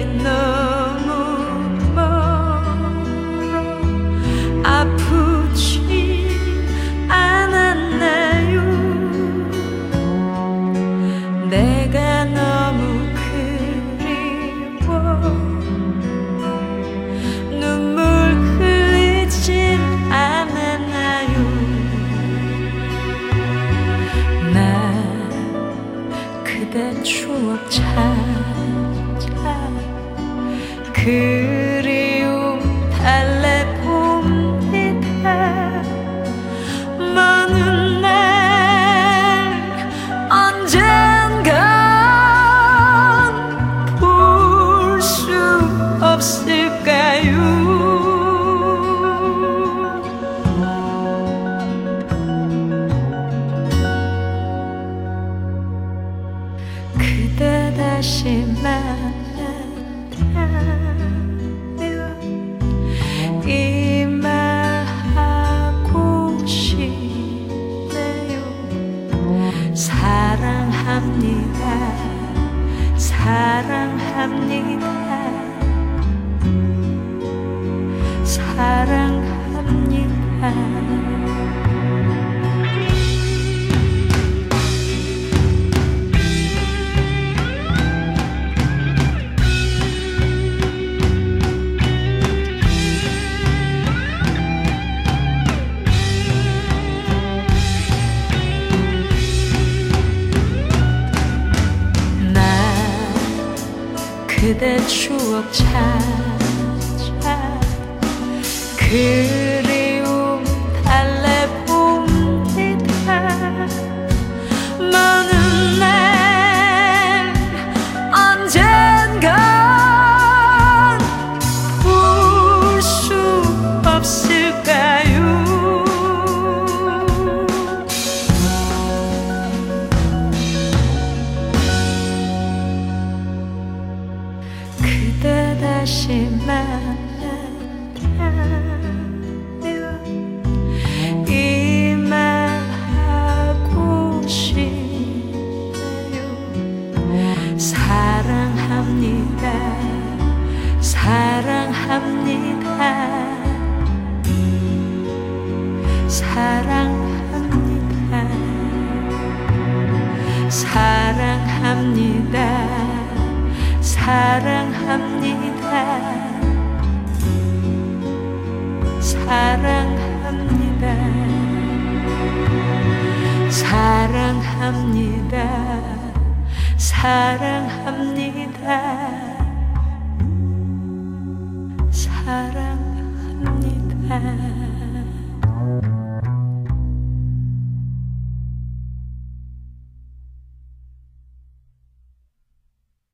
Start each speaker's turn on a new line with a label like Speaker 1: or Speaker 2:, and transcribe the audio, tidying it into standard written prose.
Speaker 1: 너무 멀어 아프지 않았나요? 내가 너무 그리워 눈물 흘리진 않았나요? 나 그대 추억 찾아 그리움 달래봅니다. 먼 날 언젠간 볼 수 없을까요? 그대 다시 만난다면 이 말하고 싶네요. 사랑합니다. 사랑합니다. 사랑합니다. 그대 추억 찾아 그리움 달래봅니다. 먼 날 언젠간 볼 수 없을까요? 그대 다시 만난다면 이 말하고 싶네요. 사랑합니다. 사랑합니다. 사랑합니다. 사랑합니다. 사랑합니다. 사랑합니다. 사랑합니다. 사랑합니다.